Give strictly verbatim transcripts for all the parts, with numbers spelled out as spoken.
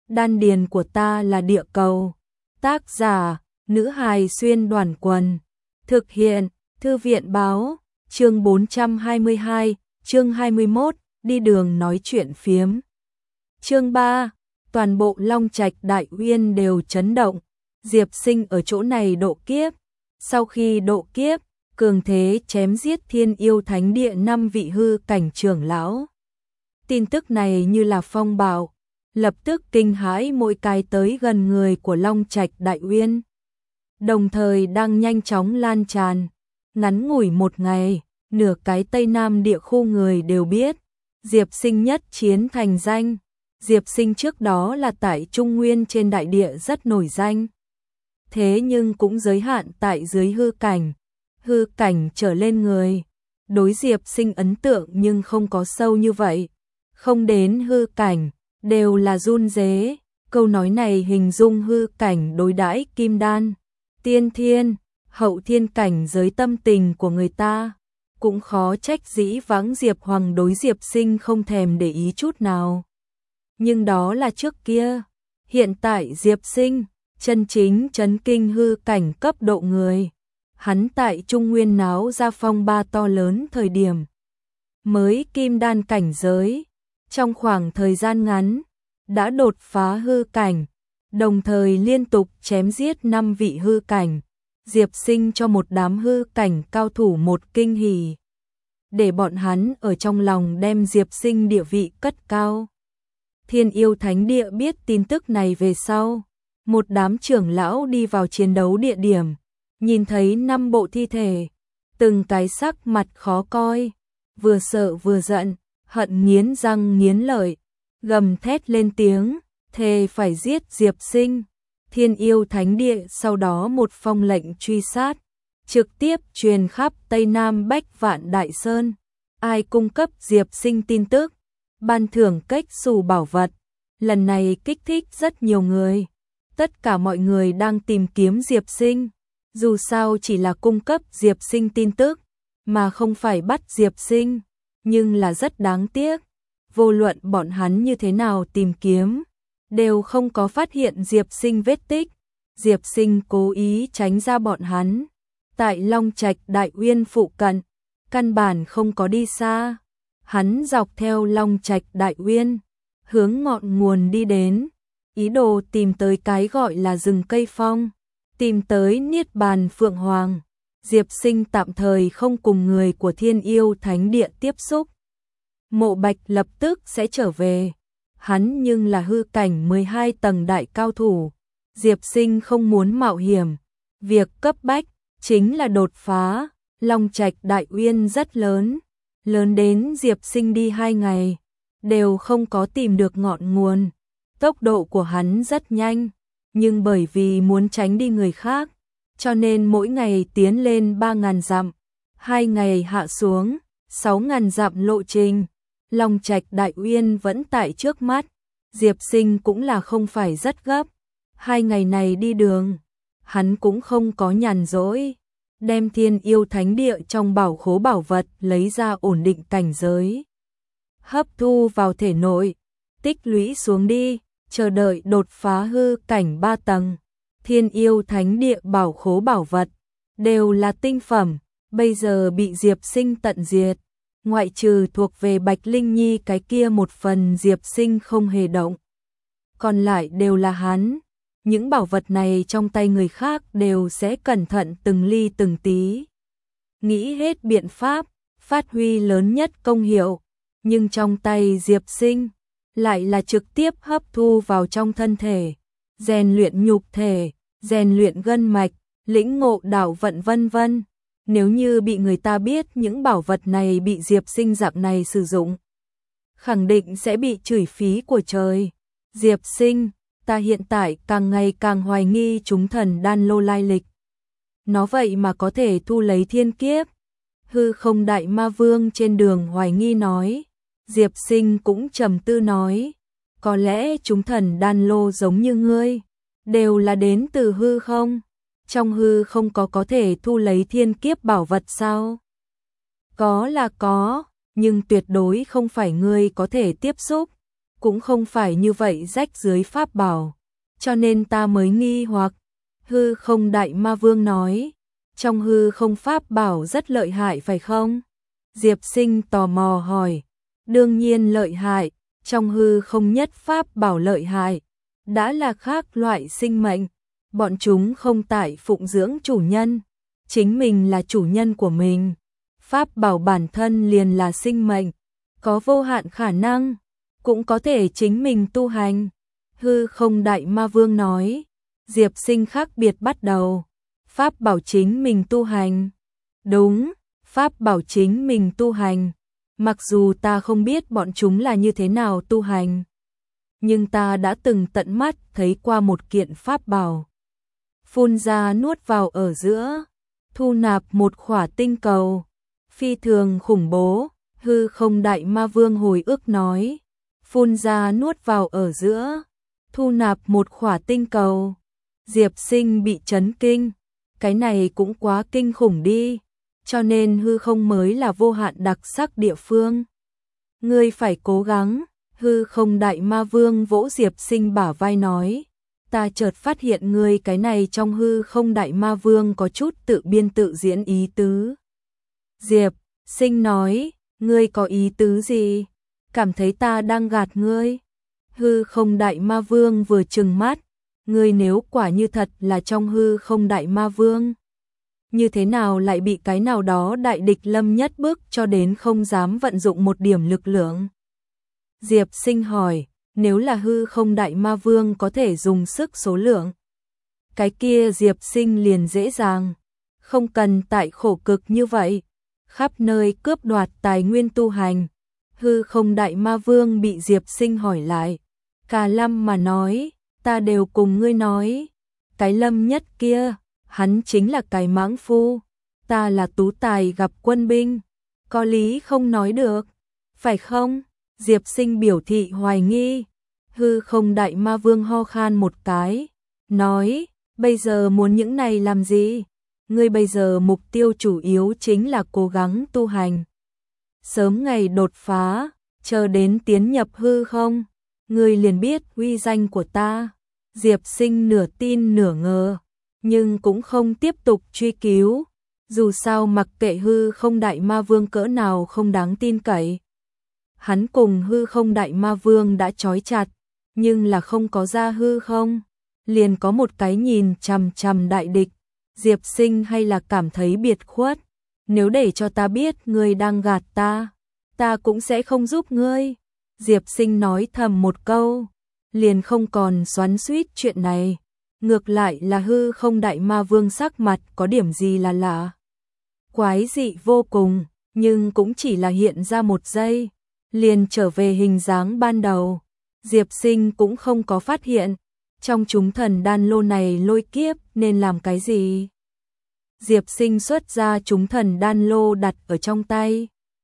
đan điền của ta là địa cầu. Tác giả, nữ hài xuyên đoàn quần. Thực hiện, thư viện báo, chương bốn trăm hai mươi hai, chương hai mươi mốt, đi đường nói chuyện phiếm. Chương ba, toàn bộ Long Trạch Đại Uyên đều chấn động. Diệp Sinh ở chỗ này độ kiếp. Sau khi độ kiếp, cường thế chém giết Thiên Yêu Thánh Địa năm vị hư cảnh trưởng lão. Tin tức này như là phong bạo, lập tức kinh hãi mỗi cái tới gần người của Long Trạch Đại Uyên. Đồng thời đang nhanh chóng lan tràn. Ngắn ngủi một ngày, nửa cái Tây Nam địa khu người đều biết. Diệp Sinh nhất chiến thành danh. Diệp Sinh trước đó là tại Trung Nguyên trên đại địa rất nổi danh. Thế nhưng cũng giới hạn tại dưới hư cảnh. Hư cảnh trở lên người. Đối Diệp Sinh ấn tượng nhưng không có sâu như vậy. Không đến hư cảnh, đều là run rế. Câu nói này hình dung hư cảnh đối đãi kim đan, tiên thiên, hậu thiên cảnh giới tâm tình của người ta. Cũng khó trách dĩ vãng Diệp Hoàng đối Diệp Sinh không thèm để ý chút nào. Nhưng đó là trước kia. Hiện tại Diệp Sinh, chân chính chấn kinh hư cảnh cấp độ người. Hắn tại Trung Nguyên náo ra phong ba to lớn thời điểm. Mới kim đan cảnh giới. Trong khoảng thời gian ngắn, đã đột phá hư cảnh. Đồng thời liên tục chém giết năm vị hư cảnh. Diệp Sinh cho một đám hư cảnh cao thủ một kinh hỉ. Để bọn hắn ở trong lòng đem Diệp Sinh địa vị cất cao. Thiên Yêu Thánh Địa biết tin tức này về sau. Một đám trưởng lão đi vào chiến đấu địa điểm. Nhìn thấy năm bộ thi thể. Từng cái sắc mặt khó coi. Vừa sợ vừa giận. Hận nghiến răng nghiến lợi. Gầm thét lên tiếng. Thề phải giết Diệp Sinh. Thiên Yêu Thánh Địa sau đó một phong lệnh truy sát. Trực tiếp truyền khắp Tây Nam Bách Vạn Đại Sơn. Ai cung cấp Diệp Sinh tin tức. Ban thưởng cách xù bảo vật. Lần này kích thích rất nhiều người. Tất cả mọi người đang tìm kiếm Diệp Sinh. Dù sao chỉ là cung cấp Diệp Sinh tin tức. Mà không phải bắt Diệp Sinh. Nhưng là rất đáng tiếc. Vô luận bọn hắn như thế nào tìm kiếm. Đều không có phát hiện Diệp Sinh vết tích. Diệp Sinh cố ý tránh ra bọn hắn. Tại Long Trạch Đại Uyên phụ cận. Căn bản không có đi xa. Hắn dọc theo Long Trạch Đại Uyên. Hướng ngọn nguồn đi đến. Ý đồ tìm tới cái gọi là rừng cây phong. Tìm tới Niết Bàn Phượng Hoàng. Diệp Sinh tạm thời không cùng người của Thiên Yêu Thánh Địa tiếp xúc. Mộ Bạch lập tức sẽ trở về. Hắn nhưng là hư cảnh mười hai tầng đại cao thủ. Diệp Sinh không muốn mạo hiểm. Việc cấp bách chính là đột phá. Long Trạch Đại Uyên rất lớn. Lớn đến Diệp Sinh đi hai ngày. Đều không có tìm được ngọn nguồn. Tốc độ của hắn rất nhanh. Nhưng bởi vì muốn tránh đi người khác. Cho nên mỗi ngày tiến lên ba nghìn dặm. Hai ngày hạ xuống. sáu nghìn dặm lộ trình. Long Trạch Đại Uyên vẫn tại trước mắt. Diệp Sinh cũng là không phải rất gấp. Hai ngày này đi đường. Hắn cũng không có nhàn rỗi. Đem Thiên Yêu Thánh Địa trong bảo khố bảo vật lấy ra ổn định cảnh giới. Hấp thu vào thể nội. Tích lũy xuống đi. Chờ đợi đột phá hư cảnh ba tầng. Thiên Yêu Thánh Địa bảo khố bảo vật. Đều là tinh phẩm. Bây giờ bị Diệp Sinh tận diệt. Ngoại trừ thuộc về Bạch Linh Nhi cái kia một phần Diệp Sinh không hề động. Còn lại đều là hắn. Những bảo vật này trong tay người khác đều sẽ cẩn thận từng ly từng tí. Nghĩ hết biện pháp, phát huy lớn nhất công hiệu. Nhưng trong tay Diệp Sinh, lại là trực tiếp hấp thu vào trong thân thể. Rèn luyện nhục thể, rèn luyện gân mạch, lĩnh ngộ đạo vận vân vân. Nếu như bị người ta biết những bảo vật này bị Diệp Sinh dạng này sử dụng, khẳng định sẽ bị chửi phí của trời. Diệp Sinh, ta hiện tại càng ngày càng hoài nghi chúng thần đan lô lai lịch. Nó vậy mà có thể thu lấy thiên kiếp. Hư Không Đại Ma Vương trên đường hoài nghi nói. Diệp Sinh cũng trầm tư nói. Có lẽ chúng thần đan lô giống như ngươi. Đều là đến từ hư không. Trong hư không có có thể thu lấy thiên kiếp bảo vật sao? Có là có, nhưng tuyệt đối không phải ngươi có thể tiếp xúc. cũng không phải như vậy rách dưới pháp bảo, cho nên ta mới nghi hoặc. Hư Không Đại Ma Vương nói, trong hư không pháp bảo rất lợi hại phải không? Diệp Sinh tò mò hỏi, đương nhiên lợi hại, trong hư không nhất pháp bảo lợi hại, đã là khác loại sinh mệnh, bọn chúng không tại phụng dưỡng chủ nhân, chính mình là chủ nhân của mình. Pháp bảo bản thân liền là sinh mệnh, có vô hạn khả năng, cũng có thể chính mình tu hành. Hư Không Đại Ma Vương nói, Diệp Sinh khác biệt bắt đầu, pháp bảo chính mình tu hành. Đúng, pháp bảo chính mình tu hành, mặc dù ta không biết bọn chúng là như thế nào tu hành, nhưng ta đã từng tận mắt thấy qua một kiện pháp bảo. Phun ra nuốt vào ở giữa, thu nạp một khỏa tinh cầu, phi thường khủng bố. Hư Không Đại Ma Vương hồi ức nói, phun ra nuốt vào ở giữa, thu nạp một khỏa tinh cầu. Diệp Sinh bị chấn kinh, cái này cũng quá kinh khủng đi, cho nên hư không mới là vô hạn đặc sắc địa phương. Ngươi phải cố gắng. Hư Không Đại Ma Vương vỗ Diệp Sinh bả vai nói, ta chợt phát hiện ngươi cái này trong Hư Không Đại Ma Vương có chút tự biên tự diễn ý tứ. Diệp Sinh nói, ngươi có ý tứ gì? Cảm thấy ta đang gạt ngươi? Hư Không Đại Ma Vương vừa trừng mắt, ngươi nếu quả như thật là trong Hư Không Đại Ma Vương, như thế nào lại bị cái nào đó đại địch lâm nhất bức cho đến không dám vận dụng một điểm lực lượng? Diệp Sinh hỏi, nếu là Hư Không Đại Ma Vương có thể dùng sức số lượng, cái kia Diệp Sinh liền dễ dàng, không cần tại khổ cực như vậy, khắp nơi cướp đoạt tài nguyên tu hành. Hư Không Đại Ma Vương bị Diệp Sinh hỏi lại, Cả Lâm mà nói, ta đều cùng ngươi nói, cái Lâm nhất kia, hắn chính là cái mãng phu, ta là tú tài gặp quân binh, có lý không nói được, phải không? Diệp Sinh biểu thị hoài nghi. Hư Không Đại Ma Vương ho khan một cái, nói, bây giờ muốn những này làm gì? Ngươi bây giờ mục tiêu chủ yếu chính là cố gắng tu hành, sớm ngày đột phá, chờ đến tiến nhập hư không, ngươi liền biết uy danh của ta. Diệp Sinh nửa tin nửa ngờ, nhưng cũng không tiếp tục truy cứu, dù sao mặc kệ Hư Không Đại Ma Vương cỡ nào không đáng tin cậy, hắn cùng Hư Không Đại Ma Vương đã trói chặt, nhưng là không có ra hư không, liền có một cái nhìn chằm chằm đại địch. Diệp Sinh hay là cảm thấy biệt khuất, nếu để cho ta biết ngươi đang gạt ta, ta cũng sẽ không giúp ngươi. Diệp Sinh nói thầm một câu, liền không còn xoắn xuýt chuyện này. Ngược lại là Hư Không Đại Ma Vương sắc mặt có điểm gì là lạ, quái dị vô cùng, nhưng cũng chỉ là hiện ra một giây, liền trở về hình dáng ban đầu. Diệp Sinh cũng không có phát hiện, trong chúng thần đan lô này lôi kiếp nên làm cái gì. Diệp Sinh xuất ra chúng thần đan lô đặt ở trong tay,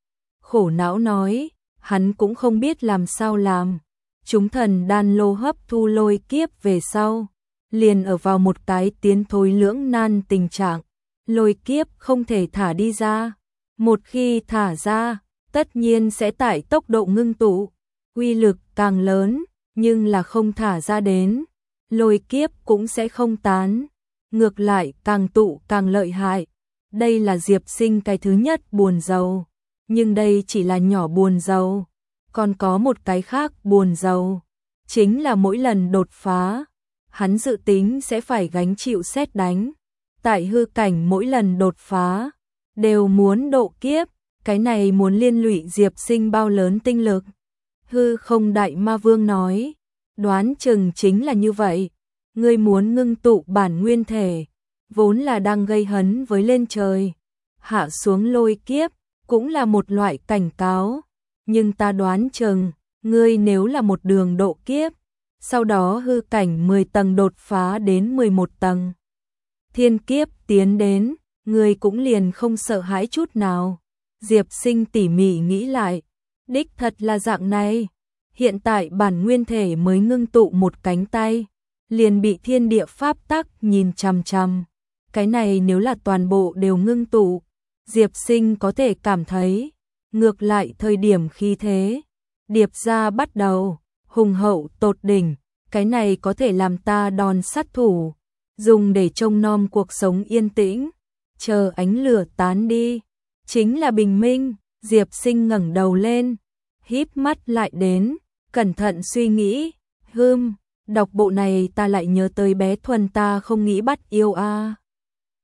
khổ não nói, hắn cũng không biết làm sao làm. Chúng thần đan lô hấp thu lôi kiếp về sau, liền ở vào một cái tiến thối lưỡng nan tình trạng, lôi kiếp không thể thả đi ra, một khi thả ra, tất nhiên sẽ tải tốc độ ngưng tụ, uy lực càng lớn, nhưng là không thả ra đến, lôi kiếp cũng sẽ không tán, ngược lại càng tụ càng lợi hại. Đây là Diệp Sinh cái thứ nhất buồn rầu, nhưng đây chỉ là nhỏ buồn rầu, còn có một cái khác buồn rầu, chính là mỗi lần đột phá, hắn dự tính sẽ phải gánh chịu sét đánh. Tại hư cảnh mỗi lần đột phá, đều muốn độ kiếp, cái này muốn liên lụy Diệp Sinh bao lớn tinh lực. Hư Không Đại Ma Vương nói, đoán chừng chính là như vậy, ngươi muốn ngưng tụ bản nguyên thể, vốn là đang gây hấn với lên trời, hạ xuống lôi kiếp, cũng là một loại cảnh cáo, nhưng ta đoán chừng, ngươi nếu là một đường độ kiếp, sau đó hư cảnh mười tầng đột phá đến mười một tầng, thiên kiếp tiến đến, ngươi cũng liền không sợ hãi chút nào. Diệp Sinh tỉ mỉ nghĩ lại, đích thật là dạng này, hiện tại bản nguyên thể mới ngưng tụ một cánh tay, liền bị thiên địa pháp tắc nhìn chằm chằm, cái này nếu là toàn bộ đều ngưng tụ, Diệp Sinh có thể cảm thấy, ngược lại thời điểm khí thế điệp ra bắt đầu, hùng hậu tột đỉnh, cái này có thể làm ta đòn sát thủ, dùng để trông nom cuộc sống yên tĩnh, chờ ánh lửa tán đi, chính là bình minh. Diệp Sinh ngẩng đầu lên, híp mắt lại đến, cẩn thận suy nghĩ, hưm, đọc bộ này ta lại nhớ tới bé Thuần ta không nghĩ bắt yêu a.